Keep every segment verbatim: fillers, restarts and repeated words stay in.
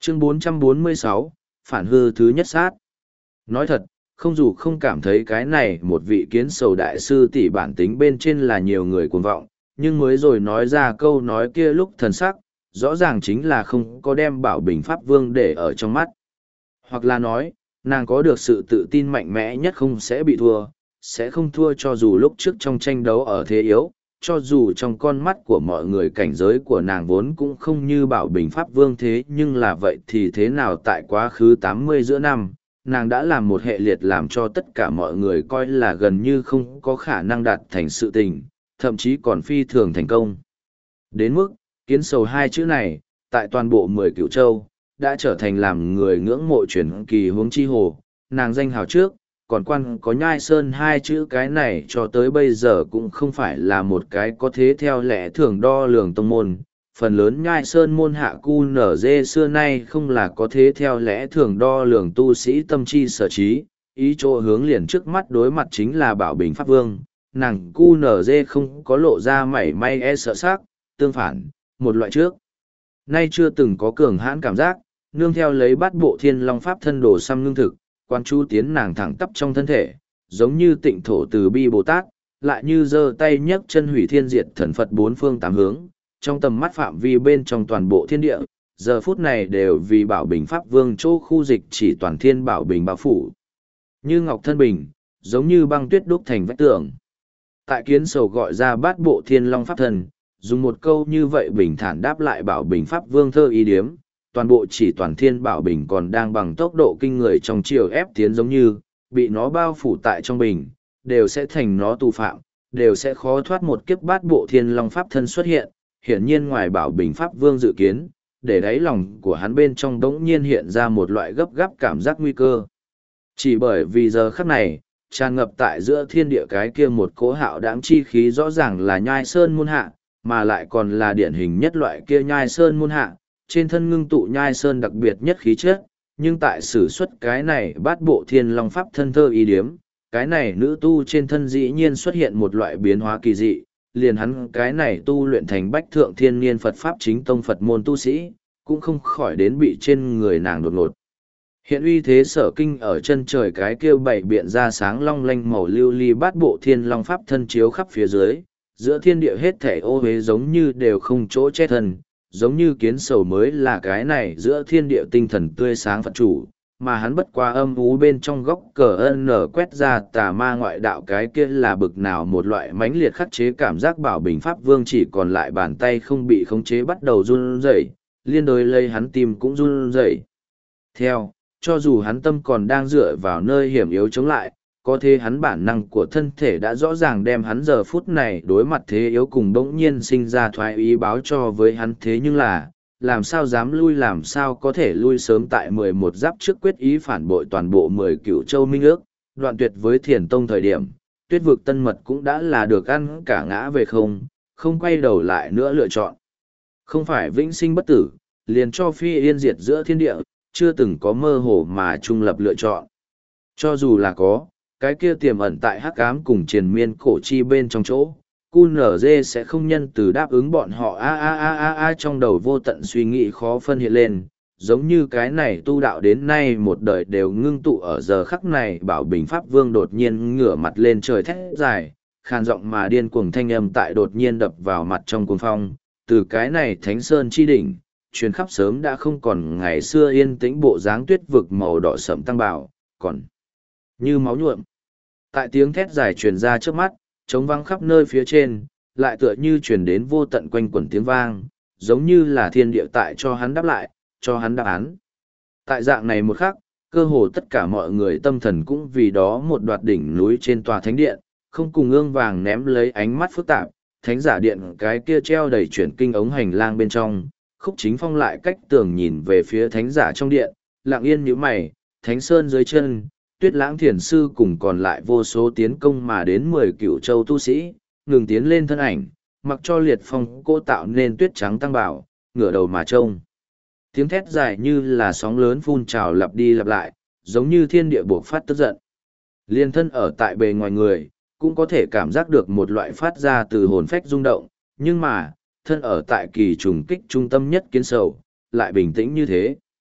Chương bốn trăm bốn mươi sáu, phản hư thứ nhất sát. Nói thật, không dù không cảm thấy cái này một vị kiến sầu đại sư tỷ bản tính bên trên là nhiều người cuồng vọng, nhưng mới rồi nói ra câu nói kia lúc thần sắc, rõ ràng chính là không có đem Bảo Bình Pháp Vương để ở trong mắt. Hoặc là nói, nàng có được sự tự tin mạnh mẽ nhất không sẽ bị thua, sẽ không thua cho dù lúc trước trong tranh đấu ở thế yếu, cho dù trong con mắt của mọi người cảnh giới của nàng vốn cũng không như Bảo Bình Pháp Vương thế, nhưng là vậy thì thế nào tại quá khứ tám mươi giữa năm, nàng đã làm một hệ liệt làm cho tất cả mọi người coi là gần như không có khả năng đạt thành sự tình, thậm chí còn phi thường thành công. Đến mức, kiến sầu hai chữ này, tại toàn bộ mười cửu châu, đã trở thành làm người ngưỡng mộ truyền kỳ huống chi hồ, nàng danh hào trước, còn quan có nhai sơn hai chữ cái này cho tới bây giờ cũng không phải là một cái có thế theo lẽ thường đo lường tông môn. Phần lớn nhai sơn môn hạ cu nở dê xưa nay không là có thế theo lẽ thường đo lường tu sĩ tâm chi sở trí, ý chỗ hướng liền trước mắt đối mặt chính là Bảo Bình Pháp Vương, nàng cu nở dê không có lộ ra mảy may e sợ sắc, tương phản, một loại trước. Nay chưa từng có cường hãn cảm giác, nương theo lấy bát bộ thiên long pháp thân đồ xăm ngưng thực, quan chú tiến nàng thẳng tắp trong thân thể, giống như tịnh thổ từ bi Bồ Tát, lại như giơ tay nhấc chân hủy thiên diệt thần Phật bốn phương tám hướng, trong tầm mắt phạm vi bên trong toàn bộ thiên địa, giờ phút này đều vì Bảo Bình Pháp Vương chỗ khu dịch chỉ toàn thiên Bảo Bình bao phủ. Như ngọc thân bình, giống như băng tuyết đúc thành vách tường. Tại kiến sầu gọi ra bát bộ thiên long pháp thần, dùng một câu như vậy bình thản đáp lại Bảo Bình Pháp Vương thơ ý điếm, toàn bộ chỉ toàn thiên Bảo Bình còn đang bằng tốc độ kinh người trong chiều ép tiến giống như, bị nó bao phủ tại trong bình, đều sẽ thành nó tù phạm, đều sẽ khó thoát một kiếp bát bộ thiên long pháp thân xuất hiện. Hiển nhiên ngoài Bảo Bình Pháp Vương dự kiến, để đáy lòng của hắn bên trong đống nhiên hiện ra một loại gấp gáp cảm giác nguy cơ. Chỉ bởi vì giờ khắc này, tràn ngập tại giữa thiên địa cái kia một cỗ hạo đáng chi khí rõ ràng là nhai sơn môn hạ, mà lại còn là điển hình nhất loại kia nhai sơn môn hạ, trên thân ngưng tụ nhai sơn đặc biệt nhất khí chất, nhưng tại sử xuất cái này bát bộ thiên long pháp thân thơ ý điếm, cái này nữ tu trên thân dĩ nhiên xuất hiện một loại biến hóa kỳ dị, liền hắn cái này tu luyện thành bách thượng thiên niên Phật Pháp chính tông Phật môn tu sĩ, cũng không khỏi đến bị trên người nàng đột ngột. Hiện uy thế sở kinh ở chân trời cái kêu bảy biện ra sáng long lanh màu lưu ly bát bộ thiên long pháp thân chiếu khắp phía dưới, giữa thiên địa hết thể ô hế giống như đều không chỗ che thân, giống như kiến sầu mới là cái này giữa thiên địa tinh thần tươi sáng Phật chủ, mà hắn bất qua âm ú bên trong góc cờ ân nở quét ra tà ma ngoại đạo cái kia là bực nào một loại mãnh liệt khắc chế cảm giác Bảo Bình Pháp Vương chỉ còn lại bàn tay không bị khống chế bắt đầu run rẩy, liên đối lấy hắn tim cũng run rẩy. Theo, cho dù hắn tâm còn đang dựa vào nơi hiểm yếu chống lại, có thế hắn bản năng của thân thể đã rõ ràng đem hắn giờ phút này đối mặt thế yếu cùng đống nhiên sinh ra thoái ý báo cho với hắn thế nhưng là, làm sao dám lui làm sao có thể lui sớm tại mười một giáp trước quyết ý phản bội toàn bộ mười cửu châu minh ước, đoạn tuyệt với thiền tông thời điểm, tuyết vực tân mật cũng đã là được ăn cả ngã về không, không quay đầu lại nữa lựa chọn. Không phải vĩnh sinh bất tử, liền cho phi yên diệt giữa thiên địa, chưa từng có mơ hồ mà trung lập lựa chọn. Cho dù là có, cái kia tiềm ẩn tại hắc ám cùng triền miên cổ chi bên trong chỗ, cu nở dê sẽ không nhân từ đáp ứng bọn họ a a a a a trong đầu vô tận suy nghĩ khó phân hiện lên, giống như cái này tu đạo đến nay một đời đều ngưng tụ ở giờ khắc này. Bảo Bình Pháp Vương đột nhiên ngửa mặt lên trời thét dài, khàn giọng mà điên cuồng thanh âm tại đột nhiên đập vào mặt trong cuồng phong, từ cái này thánh sơn chi đỉnh, truyền khắp sớm đã không còn ngày xưa yên tĩnh bộ dáng tuyết vực màu đỏ sẫm tăng bảo, còn như máu nhuộm. Tại tiếng thét dài truyền ra trước mắt, trống vang khắp nơi phía trên, lại tựa như truyền đến vô tận quanh quẩn tiếng vang, giống như là thiên địa tại cho hắn đáp lại, cho hắn đáp án. Tại dạng này một khắc, cơ hồ tất cả mọi người tâm thần cũng vì đó một đoạt đỉnh núi trên tòa thánh điện, không cùng ương vàng ném lấy ánh mắt phức tạp, thánh giả điện cái kia treo đầy chuyển kinh ống hành lang bên trong, Khúc Chính Phong lại cách tường nhìn về phía thánh giả trong điện, lặng yên nhíu mày, thánh sơn dưới chân, Tuyết Lãng Thiền Sư cùng còn lại vô số tiến công mà đến mười cửu châu tu sĩ, ngừng tiến lên thân ảnh, mặc cho liệt phong cô tạo nên tuyết trắng tăng bảo, ngửa đầu mà trông. Tiếng thét dài như là sóng lớn phun trào lặp đi lặp lại, giống như thiên địa buộc phát tức giận. Liên thân ở tại bề ngoài người, cũng có thể cảm giác được một loại phát ra từ hồn phách rung động, nhưng mà, thân ở tại kỳ trùng kích trung tâm nhất kiến sầu, lại bình tĩnh như thế.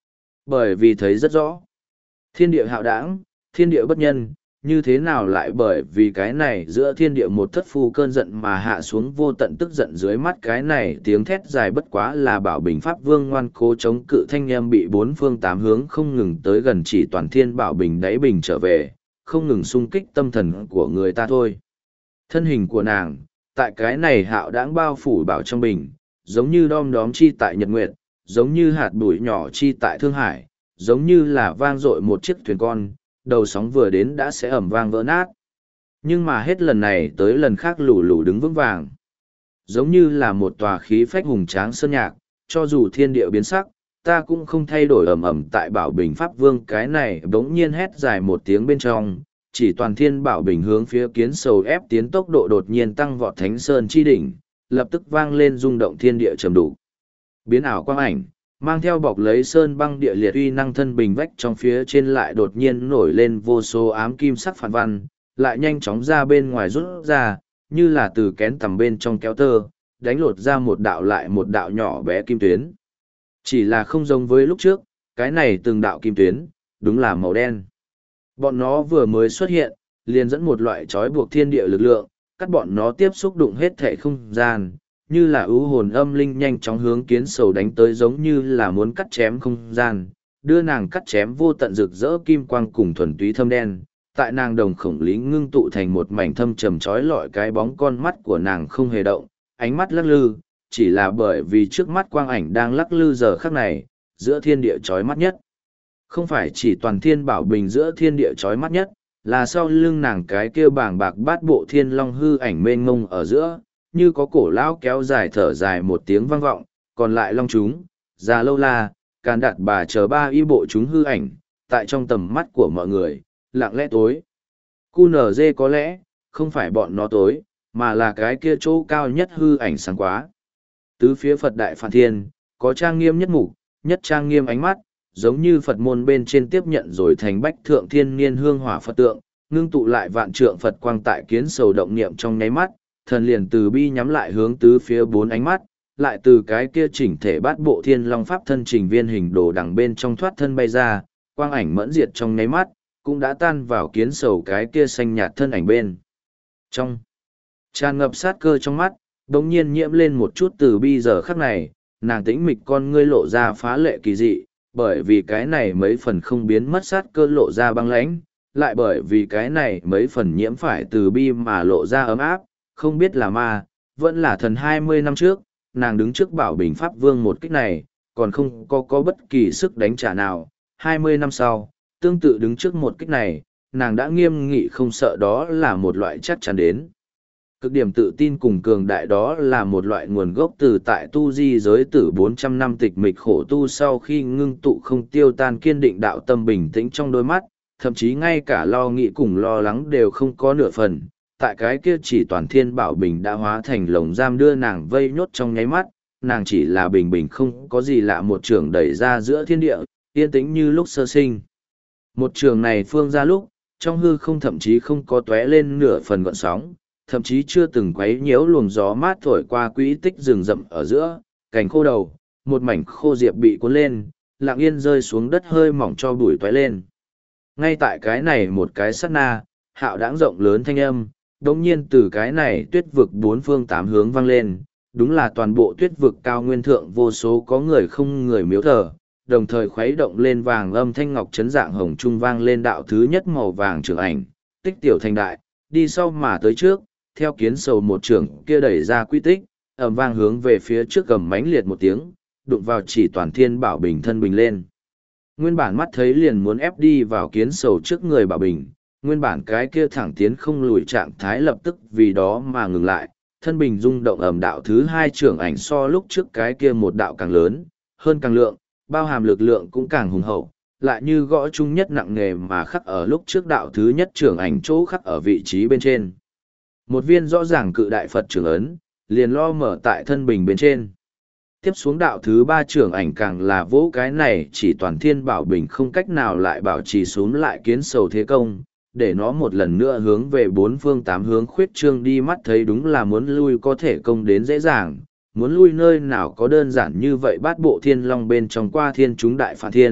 Bởi vì thấy rất rõ. Thiên địa hạo đảng, thiên địa bất nhân, như thế nào lại bởi vì cái này giữa thiên địa một thất phu cơn giận mà hạ xuống vô tận tức giận dưới mắt cái này tiếng thét dài bất quá là bảo bình pháp vương ngoan cố chống cự thanh em bị bốn phương tám hướng không ngừng tới gần chỉ toàn thiên bảo bình đáy bình trở về, không ngừng xung kích tâm thần của người ta thôi. Thân hình của nàng, tại cái này hạo đãng bao phủ bảo trong bình, giống như đom đóm chi tại Nhật Nguyệt, giống như hạt bụi nhỏ chi tại Thương Hải, giống như là vang dội một chiếc thuyền con, đầu sóng vừa đến đã sẽ ẩm vang vỡ nát. Nhưng mà hết lần này tới lần khác lù lù đứng vững vàng. Giống như là một tòa khí phách hùng tráng sơn nhạc, cho dù thiên địa biến sắc, ta cũng không thay đổi ẩm ẩm tại bảo bình pháp vương cái này bỗng nhiên hét dài một tiếng bên trong, chỉ toàn thiên bảo bình hướng phía kiến sầu ép tiến tốc độ đột nhiên tăng vọt thánh sơn chi đỉnh, lập tức vang lên rung động thiên địa trầm đủ. Biến ảo quang ảnh, mang theo bọc lấy sơn băng địa liệt uy năng thân bình vách trong phía trên lại đột nhiên nổi lên vô số ám kim sắc phản văn, lại nhanh chóng ra bên ngoài rút ra, như là từ kén tầm bên trong kéo tơ, đánh lột ra một đạo lại một đạo nhỏ bé kim tuyến. Chỉ là không giống với lúc trước, cái này từng đạo kim tuyến, đúng là màu đen. Bọn nó vừa mới xuất hiện, liền dẫn một loại trói buộc thiên địa lực lượng, cắt bọn nó tiếp xúc đụng hết thể không gian, như là ưu hồn âm linh nhanh chóng hướng kiến sầu đánh tới giống như là muốn cắt chém không gian, đưa nàng cắt chém vô tận rực rỡ kim quang cùng thuần túy thâm đen, tại nàng đồng khổng lý ngưng tụ thành một mảnh thâm trầm trói lọi cái bóng con mắt của nàng không hề động, ánh mắt lắc lư, chỉ là bởi vì trước mắt quang ảnh đang lắc lư giờ khắc này, giữa thiên địa trói mắt nhất. Không phải chỉ toàn thiên bảo bình giữa thiên địa trói mắt nhất, là sau lưng nàng cái kia bảng bạc bát bộ thiên long hư ảnh mênh mông ở giữa, như có cổ lão kéo dài thở dài một tiếng vang vọng, còn lại long chúng, già lâu la, càn đạt bà chờ ba y bộ chúng hư ảnh, tại trong tầm mắt của mọi người, lặng lẽ tối. Cu nở dê có lẽ, không phải bọn nó tối, mà là cái kia chỗ cao nhất hư ảnh sáng quá. Tứ phía Phật Đại Phản Thiên, có trang nghiêm nhất mục, nhất trang nghiêm ánh mắt, giống như Phật môn bên trên tiếp nhận rồi thành bách thượng thiên niên hương hỏa Phật tượng, ngưng tụ lại vạn trượng Phật quang tại kiến sầu động niệm trong nháy mắt, thần liền từ bi nhắm lại hướng tứ phía bốn ánh mắt, lại từ cái kia chỉnh thể bát bộ thiên long pháp thân trình viên hình đồ đằng bên trong thoát thân bay ra, quang ảnh mẫn diệt trong nháy mắt, cũng đã tan vào kiến sầu cái kia xanh nhạt thân ảnh bên. Trong tràn ngập sát cơ trong mắt, đống nhiên nhiễm lên một chút từ bi giờ khắc này, nàng tĩnh mịch con ngươi lộ ra phá lệ kỳ dị, bởi vì cái này mấy phần không biến mất sát cơ lộ ra băng lãnh, lại bởi vì cái này mấy phần nhiễm phải từ bi mà lộ ra ấm áp, không biết là ma, vẫn là thần hai mươi năm trước, nàng đứng trước bảo bình pháp vương một kích này, còn không có có bất kỳ sức đánh trả nào, hai mươi năm sau, tương tự đứng trước một kích này, nàng đã nghiêm nghị không sợ đó là một loại chắc chắn đến. Cực điểm tự tin cùng cường đại đó là một loại nguồn gốc từ tại tu di giới tử bốn trăm năm tịch mịch khổ tu sau khi ngưng tụ không tiêu tan kiên định đạo tâm bình tĩnh trong đôi mắt, thậm chí ngay cả lo nghĩ cùng lo lắng đều không có nửa phần. Tại cái kia chỉ toàn thiên bảo bình đã hóa thành lồng giam đưa nàng vây nhốt trong nháy mắt, nàng chỉ là bình bình không có gì lạ một trường đẩy ra giữa thiên địa, yên tĩnh như lúc sơ sinh. Một trường này phương ra lúc, trong hư không thậm chí không có tóe lên nửa phần gọn sóng, thậm chí chưa từng quấy nhiễu luồng gió mát thổi qua quỹ tích rừng rậm ở giữa, cành khô đầu, một mảnh khô diệp bị cuốn lên, lặng yên rơi xuống đất hơi mỏng cho bụi tóe lên. Ngay tại cái này một cái sát na, hạo đãng rộng lớn thanh âm, đống nhiên từ cái này tuyết vực bốn phương tám hướng vang lên, đúng là toàn bộ tuyết vực cao nguyên thượng vô số có người không người miếu thờ, đồng thời khuấy động lên vàng âm thanh ngọc chấn dạng hồng trung vang lên đạo thứ nhất màu vàng trường ảnh, tích tiểu thành đại, đi sau mà tới trước, theo kiến sầu một trường kia đẩy ra quy tích, ầm vang hướng về phía trước gầm mãnh liệt một tiếng, đụng vào chỉ toàn thiên bảo bình thân bình lên. Nguyên bản mắt thấy liền muốn ép đi vào kiến sầu trước người bảo bình, nguyên bản cái kia thẳng tiến không lùi trạng thái lập tức vì đó mà ngừng lại, thân bình rung động ầm đạo thứ hai trưởng ảnh so lúc trước cái kia một đạo càng lớn, hơn càng lượng, bao hàm lực lượng cũng càng hùng hậu, lại như gõ chung nhất nặng nề mà khắc ở lúc trước đạo thứ nhất trưởng ảnh chỗ khắc ở vị trí bên trên. Một viên rõ ràng cự đại Phật trưởng ấn, liền lo mở tại thân bình bên trên. Tiếp xuống đạo thứ ba trưởng ảnh càng là vỗ cái này chỉ toàn thiên bảo bình không cách nào lại bảo trì xuống lại kiến sầu thế công, để nó một lần nữa hướng về bốn phương tám hướng khuyết trương đi mắt thấy đúng là muốn lui có thể công đến dễ dàng, muốn lui nơi nào có đơn giản như vậy bát bộ thiên long bên trong qua thiên chúng đại phản thiên,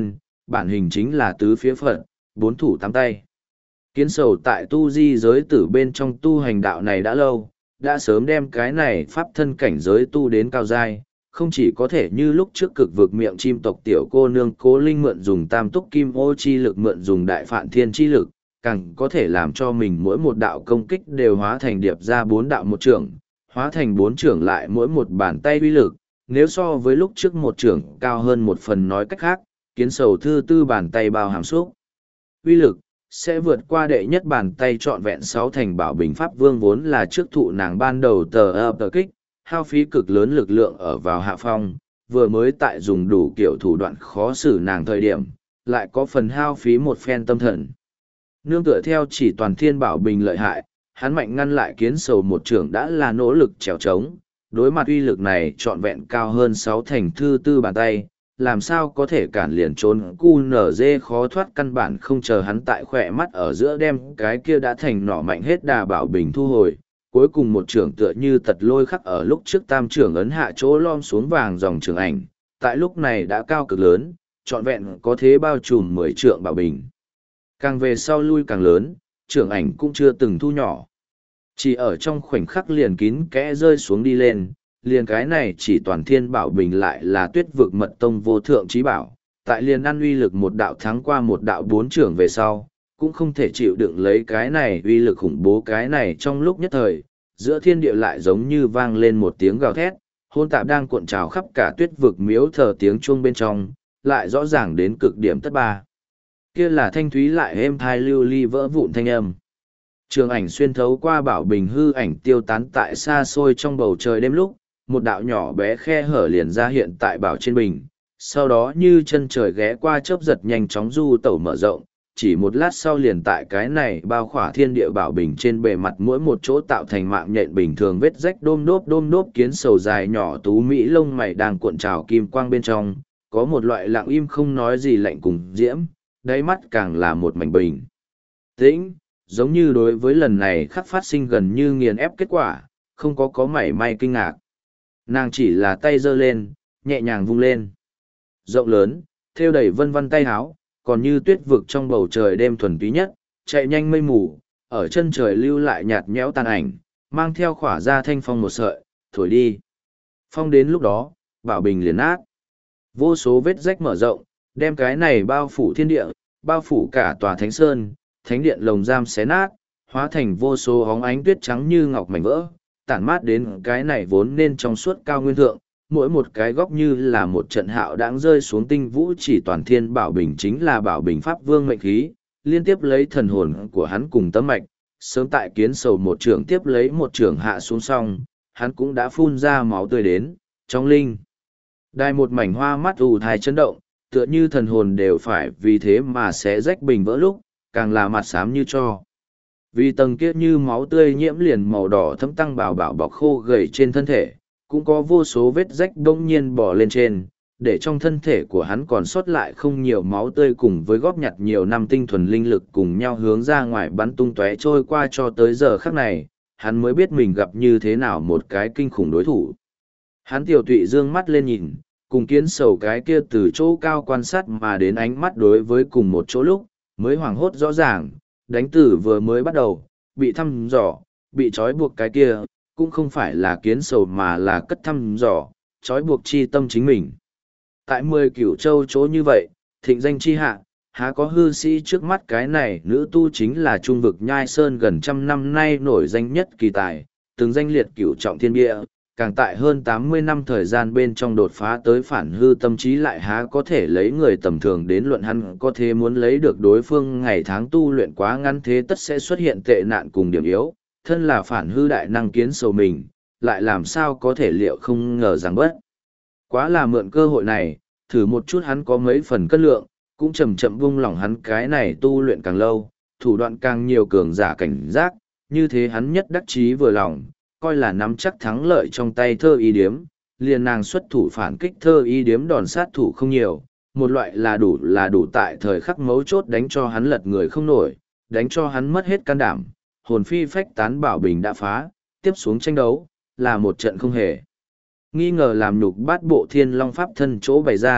bản hình chính là tứ phía Phật, bốn thủ tám tay. Kiến sầu tại tu di giới tử bên trong tu hành đạo này đã lâu, đã sớm đem cái này pháp thân cảnh giới tu đến cao giai, không chỉ có thể như lúc trước cực vực miệng chim tộc tiểu cô nương Cố Linh mượn dùng tam túc kim ô chi lực mượn dùng đại phạn thiên chi lực, càng có thể làm cho mình mỗi một đạo công kích đều hóa thành điệp ra bốn đạo một trưởng, hóa thành bốn trưởng lại mỗi một bàn tay uy lực, nếu so với lúc trước một trưởng cao hơn một phần nói cách khác, kiến sầu thư tư bàn tay bao hàm xúc. Uy lực, sẽ vượt qua đệ nhất bàn tay trọn vẹn sáu thành bảo bình pháp vương vốn là trước thụ nàng ban đầu tờ ập tờ kích, hao phí cực lớn lực lượng ở vào hạ phong, vừa mới tại dùng đủ kiểu thủ đoạn khó xử nàng thời điểm, lại có phần hao phí một phen tâm thần. Nương tựa theo chỉ toàn thiên bảo bình lợi hại, hắn mạnh ngăn lại kiến sầu một trưởng đã là nỗ lực trèo trống, đối mặt uy lực này trọn vẹn cao hơn sáu thành thư tư bàn tay, làm sao có thể cản liền trốn cu nở dê khó thoát căn bản không chờ hắn tại khỏe mắt ở giữa đem cái kia đã thành nỏ mạnh hết đà bảo bình thu hồi. Cuối cùng một trưởng tựa như tật lôi khắc ở lúc trước tam trưởng ấn hạ chỗ lom xuống vàng dòng trường ảnh, tại lúc này đã cao cực lớn, trọn vẹn có thế bao trùm mười trượng bảo bình. Càng về sau lui càng lớn, trưởng ảnh cũng chưa từng thu nhỏ. Chỉ ở trong khoảnh khắc liền kín kẽ rơi xuống đi lên, liền cái này chỉ toàn thiên bảo bình lại là tuyết vực mật tông vô thượng trí bảo, tại liền ăn uy lực một đạo thắng qua một đạo bốn trưởng về sau, cũng không thể chịu đựng lấy cái này uy lực khủng bố cái này trong lúc nhất thời, giữa thiên địa lại giống như vang lên một tiếng gào thét, hôn tạp đang cuộn trào khắp cả tuyết vực miếu thờ tiếng chuông bên trong, lại rõ ràng đến cực điểm tất ba. Kia là thanh thúy lại êm thai lưu ly vỡ vụn thanh âm. Trường ảnh xuyên thấu qua bảo bình hư ảnh tiêu tán tại xa xôi trong bầu trời đêm lúc, một đạo nhỏ bé khe hở liền ra hiện tại bảo trên bình, sau đó như chân trời ghé qua chớp giật nhanh chóng du tẩu mở rộng, chỉ một lát sau liền tại cái này bao khỏa thiên địa bảo bình trên bề mặt mỗi một chỗ tạo thành mạng nhện bình thường vết rách đôm đốp đôm đốp kiến sầu dài nhỏ tú mỹ lông mày đang cuộn trào kim quang bên trong, có một loại lặng im không nói gì lạnh cùng diễm, đáy mắt càng là một mảnh bình tĩnh, giống như đối với lần này khắc phát sinh gần như nghiền ép kết quả, không có có mảy may kinh ngạc. Nàng chỉ là tay giơ lên, nhẹ nhàng vung lên. Rộng lớn, thêu đầy vân vân tay háo, còn như tuyết vực trong bầu trời đêm thuần túy nhất, chạy nhanh mây mù, ở chân trời lưu lại nhạt nhẽo tàn ảnh, mang theo khỏa ra thanh phong một sợi, thổi đi. Phong đến lúc đó, bảo bình liền nát. Vô số vết rách mở rộng, đem cái này bao phủ thiên địa, bao phủ cả tòa thánh sơn, thánh điện lồng giam xé nát, hóa thành vô số hóng ánh tuyết trắng như ngọc mảnh vỡ, tản mát đến cái này vốn nên trong suốt cao nguyên thượng, mỗi một cái góc như là một trận hạo đãng rơi xuống tinh vũ chỉ toàn thiên bảo bình chính là bảo bình pháp vương mệnh khí, liên tiếp lấy thần hồn của hắn cùng tấm mạch, sớm tại kiến sầu một trường tiếp lấy một trường hạ xuống xong, hắn cũng đã phun ra máu tươi đến, trong linh. Đài một mảnh hoa mắt ù thai chấn động, tựa như thần hồn đều phải vì thế mà sẽ rách bình vỡ lúc, càng là mặt xám như cho. Vì tầng kia như máu tươi nhiễm liền màu đỏ thấm tăng bảo bảo bọc khô gầy trên thân thể, cũng có vô số vết rách bỗng nhiên bỏ lên trên, để trong thân thể của hắn còn sót lại không nhiều máu tươi cùng với góp nhặt nhiều năm tinh thuần linh lực cùng nhau hướng ra ngoài bắn tung tóe trôi qua cho tới giờ khắc này, hắn mới biết mình gặp như thế nào một cái kinh khủng đối thủ. Hắn tiểu tụy dương mắt lên nhìn, cùng kiến sầu cái kia từ chỗ cao quan sát mà đến ánh mắt đối với cùng một chỗ lúc, mới hoảng hốt rõ ràng, đánh tử vừa mới bắt đầu, bị thăm dò, bị trói buộc cái kia, cũng không phải là kiến sầu mà là cất thăm dò, trói buộc chi tâm chính mình. Tại mười cửu châu chỗ như vậy, thịnh danh chi hạ, há có hư sĩ trước mắt cái này nữ tu chính là trung vực nhai sơn gần trăm năm nay nổi danh nhất kỳ tài, từng danh liệt cửu trọng thiên bia, càng tại hơn tám mươi năm thời gian bên trong đột phá tới phản hư tâm trí lại há có thể lấy người tầm thường đến luận hắn có thể muốn lấy được đối phương ngày tháng tu luyện quá ngắn thế tất sẽ xuất hiện tệ nạn cùng điểm yếu, thân là phản hư đại năng kiến sầu mình, lại làm sao có thể liệu không ngờ rằng bất. Quá là mượn cơ hội này, thử một chút hắn có mấy phần cân lượng, cũng chậm chậm vung lòng hắn cái này tu luyện càng lâu, thủ đoạn càng nhiều cường giả cảnh giác, như thế hắn nhất đắc chí vừa lòng, coi là nắm chắc thắng lợi trong tay thơ y điếm, liền nàng xuất thủ phản kích thơ y điếm đòn sát thủ không nhiều, một loại là đủ là đủ tại thời khắc mấu chốt đánh cho hắn lật người không nổi, đánh cho hắn mất hết can đảm, hồn phi phách tán bảo bình đã phá, tiếp xuống tranh đấu, là một trận không hề nghi ngờ làm nhục bát bộ thiên long pháp thân chỗ bày ra,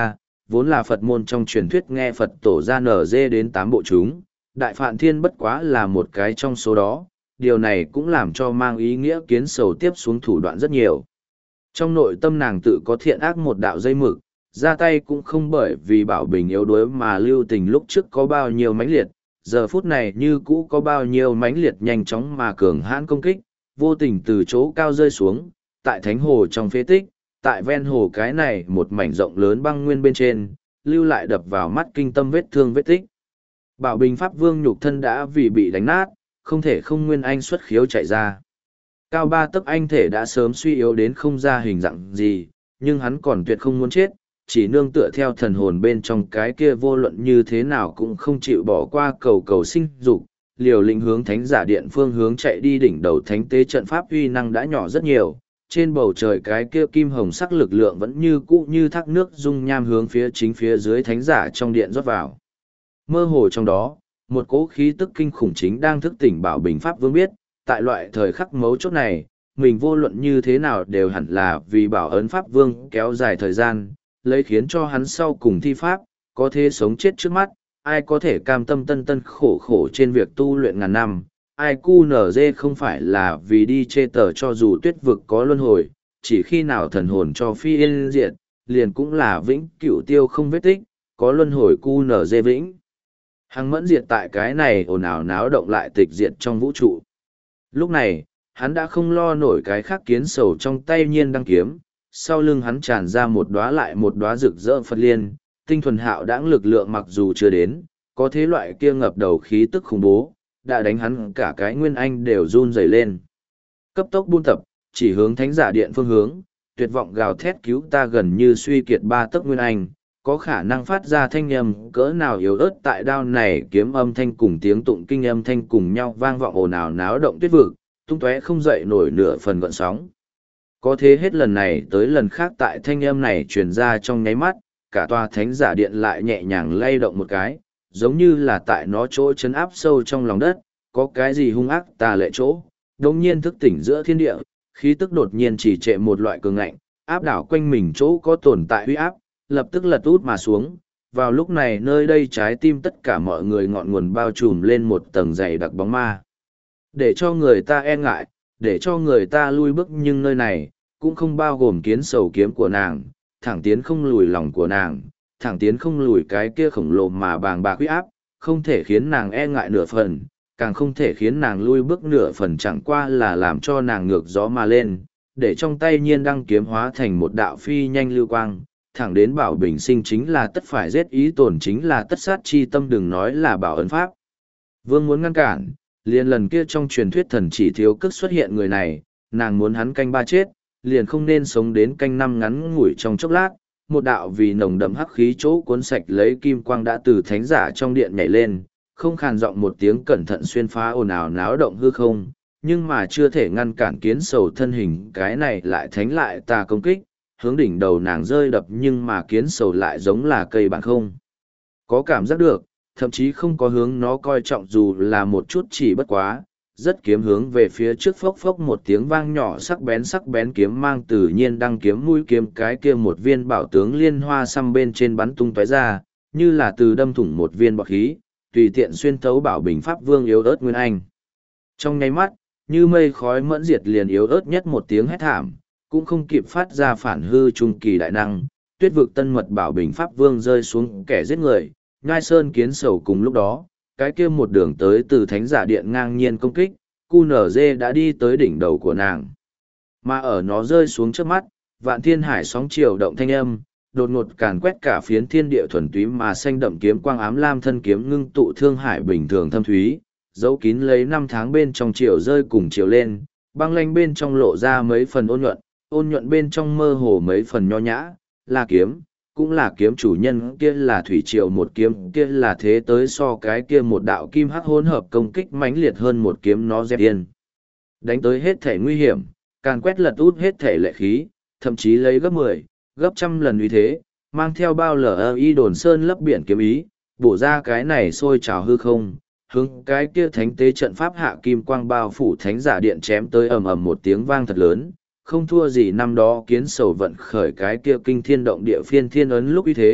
vốn là Phật môn trong truyền thuyết nghe Phật tổ ra nở dê đến tám bộ chúng, Đại Phạn Thiên bất quá là một cái trong số đó, điều này cũng làm cho mang ý nghĩa kiến sầu tiếp xuống thủ đoạn rất nhiều. Trong nội tâm nàng tự có thiện ác một đạo dây mực, ra tay cũng không bởi vì Bảo Bình yếu đuối mà lưu tình lúc trước có bao nhiêu mãnh liệt, giờ phút này như cũ có bao nhiêu mãnh liệt nhanh chóng mà cường hãn công kích, vô tình từ chỗ cao rơi xuống, tại thánh hồ trong phế tích, tại ven hồ cái này một mảnh rộng lớn băng nguyên bên trên, lưu lại đập vào mắt kinh tâm vết thương vết tích. Bảo Bình Pháp Vương nhục thân đã vì bị đánh nát, không thể không nguyên anh xuất khiếu chạy ra. Cao ba tấc anh thể đã sớm suy yếu đến không ra hình dạng gì, nhưng hắn còn tuyệt không muốn chết, chỉ nương tựa theo thần hồn bên trong cái kia vô luận như thế nào cũng không chịu bỏ qua cầu cầu sinh dục, liều lĩnh hướng thánh giả điện phương hướng chạy đi. Đỉnh đầu thánh tế trận pháp uy năng đã nhỏ rất nhiều, trên bầu trời cái kia kim hồng sắc lực lượng vẫn như cũ như thác nước dung nham hướng phía chính phía dưới thánh giả trong điện rót vào. Mơ hồ trong đó, một cỗ khí tức kinh khủng chính đang thức tỉnh Bảo Bình Pháp Vương biết, tại loại thời khắc mấu chốt này, mình vô luận như thế nào đều hẳn là vì bảo ấn Pháp Vương kéo dài thời gian, lấy khiến cho hắn sau cùng thi pháp, có thể sống chết trước mắt, ai có thể cam tâm tân tân khổ khổ trên việc tu luyện ngàn năm, ai cu nở dê không phải là vì đi chê tờ cho dù tuyết vực có luân hồi, chỉ khi nào thần hồn cho phi yên diệt, liền cũng là vĩnh cửu tiêu không vết tích, có luân hồi cu nở dê vĩnh. Hằng mẫn diệt tại cái này ồn ào náo động lại tịch diệt trong vũ trụ. Lúc này, hắn đã không lo nổi cái khác kiến sầu trong tay nhiên đăng kiếm, sau lưng hắn tràn ra một đóa lại một đóa rực rỡ Phật liên, tinh thuần hạo đãng lực lượng mặc dù chưa đến, có thế loại kia ngập đầu khí tức khủng bố, đã đánh hắn cả cái nguyên anh đều run rẩy lên. Cấp tốc buôn tập, chỉ hướng thánh giả điện phương hướng, tuyệt vọng gào thét cứu ta gần như suy kiệt ba tấc nguyên anh, có khả năng phát ra thanh âm cỡ nào yếu ớt tại đao này kiếm âm thanh cùng tiếng tụng kinh âm thanh cùng nhau vang vọng ồn ào náo động tuyết vực, tung tóe không dậy nổi nửa phần gợn sóng. Có thế hết lần này tới lần khác tại thanh âm này truyền ra trong nháy mắt, cả tòa thánh giả điện lại nhẹ nhàng lay động một cái, giống như là tại nó chỗ chấn áp sâu trong lòng đất, có cái gì hung ác tà lệ chỗ, đồng nhiên thức tỉnh giữa thiên địa, khí tức đột nhiên chỉ trệ một loại cường ngạnh, áp đảo quanh mình chỗ có tồn tại uy áp, lập tức lật út mà xuống. Vào lúc này nơi đây trái tim tất cả mọi người ngọn nguồn bao trùm lên một tầng dày đặc bóng ma. Để cho người ta e ngại, để cho người ta lui bước, nhưng nơi này, cũng không bao gồm kiến sầu kiếm của nàng, thẳng tiến không lùi lòng của nàng, thẳng tiến không lùi cái kia khổng lồ mà bàng bạc uy áp, không thể khiến nàng e ngại nửa phần, càng không thể khiến nàng lui bước nửa phần, chẳng qua là làm cho nàng ngược gió mà lên, để trong tay nhiên đăng kiếm hóa thành một đạo phi nhanh lưu quang, thẳng đến Bảo Bình sinh chính là tất phải giết, ý tổn chính là tất sát chi tâm, đừng nói là bảo ấn pháp. Vương muốn ngăn cản, liền lần kia trong truyền thuyết thần chỉ thiếu cức xuất hiện người này, nàng muốn hắn canh ba chết, liền không nên sống đến canh năm ngắn ngủi trong chốc lát. Một đạo vì nồng đậm hắc khí chỗ cuốn sạch lấy kim quang đã từ thánh giả trong điện nhảy lên, không khàn giọng một tiếng cẩn thận xuyên phá ồn ào náo động hư không, nhưng mà chưa thể ngăn cản kiến sầu thân hình cái này lại thánh lại tà công kích, hướng đỉnh đầu nàng rơi đập, nhưng mà kiến sầu lại giống là cây bản không có cảm giác được, thậm chí không có hướng nó coi trọng dù là một chút, chỉ bất quá rất kiếm hướng về phía trước, phốc phốc một tiếng vang nhỏ, sắc bén sắc bén kiếm mang tự nhiên đăng kiếm mũi kiếm cái kia một viên bảo tướng liên hoa xăm bên trên bắn tung tóe ra, như là từ đâm thủng một viên bọt khí, tùy tiện xuyên thấu Bảo Bình Pháp Vương yếu ớt nguyên anh. Trong nháy mắt, như mây khói mẫn diệt, liền yếu ớt nhất một tiếng hét thảm, cũng không kịp phát ra phản hư trung kỳ đại năng, tuyết vực tân mật Bảo Bình Pháp Vương rơi xuống kẻ giết người, nhai sơn kiến sầu cùng lúc đó. Cái kia một đường tới từ thánh giả điện ngang nhiên công kích, cu nở dê đã đi tới đỉnh đầu của nàng. Mà ở nó rơi xuống trước mắt, vạn thiên hải sóng chiều động thanh âm, đột ngột càn quét cả phiến thiên địa thuần túy mà xanh đậm kiếm quang ám lam thân kiếm ngưng tụ thương hải bình thường thâm thúy, dấu kín lấy năm tháng bên trong chiều rơi cùng chiều lên, băng lanh bên trong lộ ra mấy phần ôn nhuận, ôn nhuận bên trong mơ hồ mấy phần nho nhã, là kiếm. Cũng là kiếm chủ nhân, kia là thủy triều một kiếm, kia là thế tới so cái kia một đạo kim hắc hỗn hợp công kích mãnh liệt hơn một kiếm, nó dẹp yên. Đánh tới hết thể nguy hiểm, càng quét lật út hết thể lệ khí, thậm chí lấy gấp mười, gấp trăm lần uy thế, mang theo bao lở y đồn sơn lấp biển kiếm ý, bổ ra cái này sôi trào hư không, hướng cái kia thánh tế trận pháp hạ kim quang bao phủ thánh giả điện chém tới, ầm ầm một tiếng vang thật lớn. Không thua gì năm đó kiến sầu vận khởi cái kia kinh thiên động địa phiên thiên ấn lúc như thế,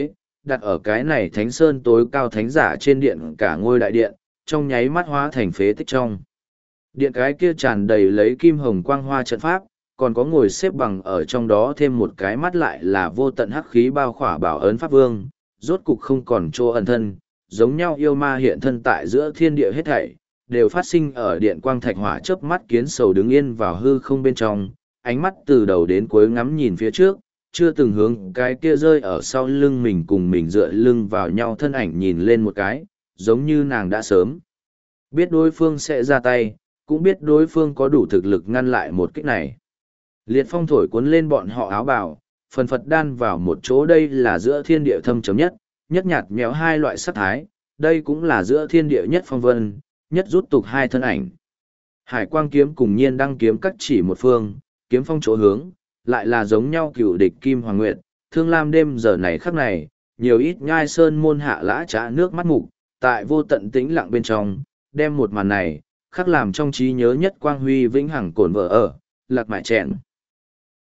đặt ở cái này thánh sơn tối cao thánh giả trên điện cả ngôi đại điện, trong nháy mắt hóa thành phế tích trong. Điện cái kia tràn đầy lấy kim hồng quang hoa trận pháp, còn có ngồi xếp bằng ở trong đó thêm một cái mắt lại là vô tận hắc khí bao khỏa bảo ấn pháp vương, rốt cục không còn chỗ ẩn thân, giống nhau yêu ma hiện thân tại giữa thiên địa hết thảy, đều phát sinh ở điện quang thạch hỏa chớp mắt kiến sầu đứng yên vào hư không bên trong, ánh mắt từ đầu đến cuối ngắm nhìn phía trước, chưa từng hướng cái kia rơi ở sau lưng mình cùng mình dựa lưng vào nhau thân ảnh nhìn lên một cái, giống như nàng đã sớm biết đối phương sẽ ra tay, cũng biết đối phương có đủ thực lực ngăn lại một kích này. Liệt phong thổi cuốn lên bọn họ áo bào, phần phật đan vào một chỗ, đây là giữa thiên địa thâm chấm nhất, nhất nhạt méo hai loại sắc thái, đây cũng là giữa thiên địa nhất phong vân, nhất rút tục hai thân ảnh. Hải quang kiếm cùng nhiên đăng kiếm cắt chỉ một phương, kiếm phong chỗ hướng, lại là giống nhau cựu địch kim hoàng nguyệt, thương lam đêm giờ này khắc này, nhiều ít nhai sơn môn hạ lã trá nước mắt mục, tại vô tận tĩnh lặng bên trong, đem một màn này, khắc làm trong trí nhớ nhất quang huy vĩnh hằng cồn vợ ở, lạc mại chèn.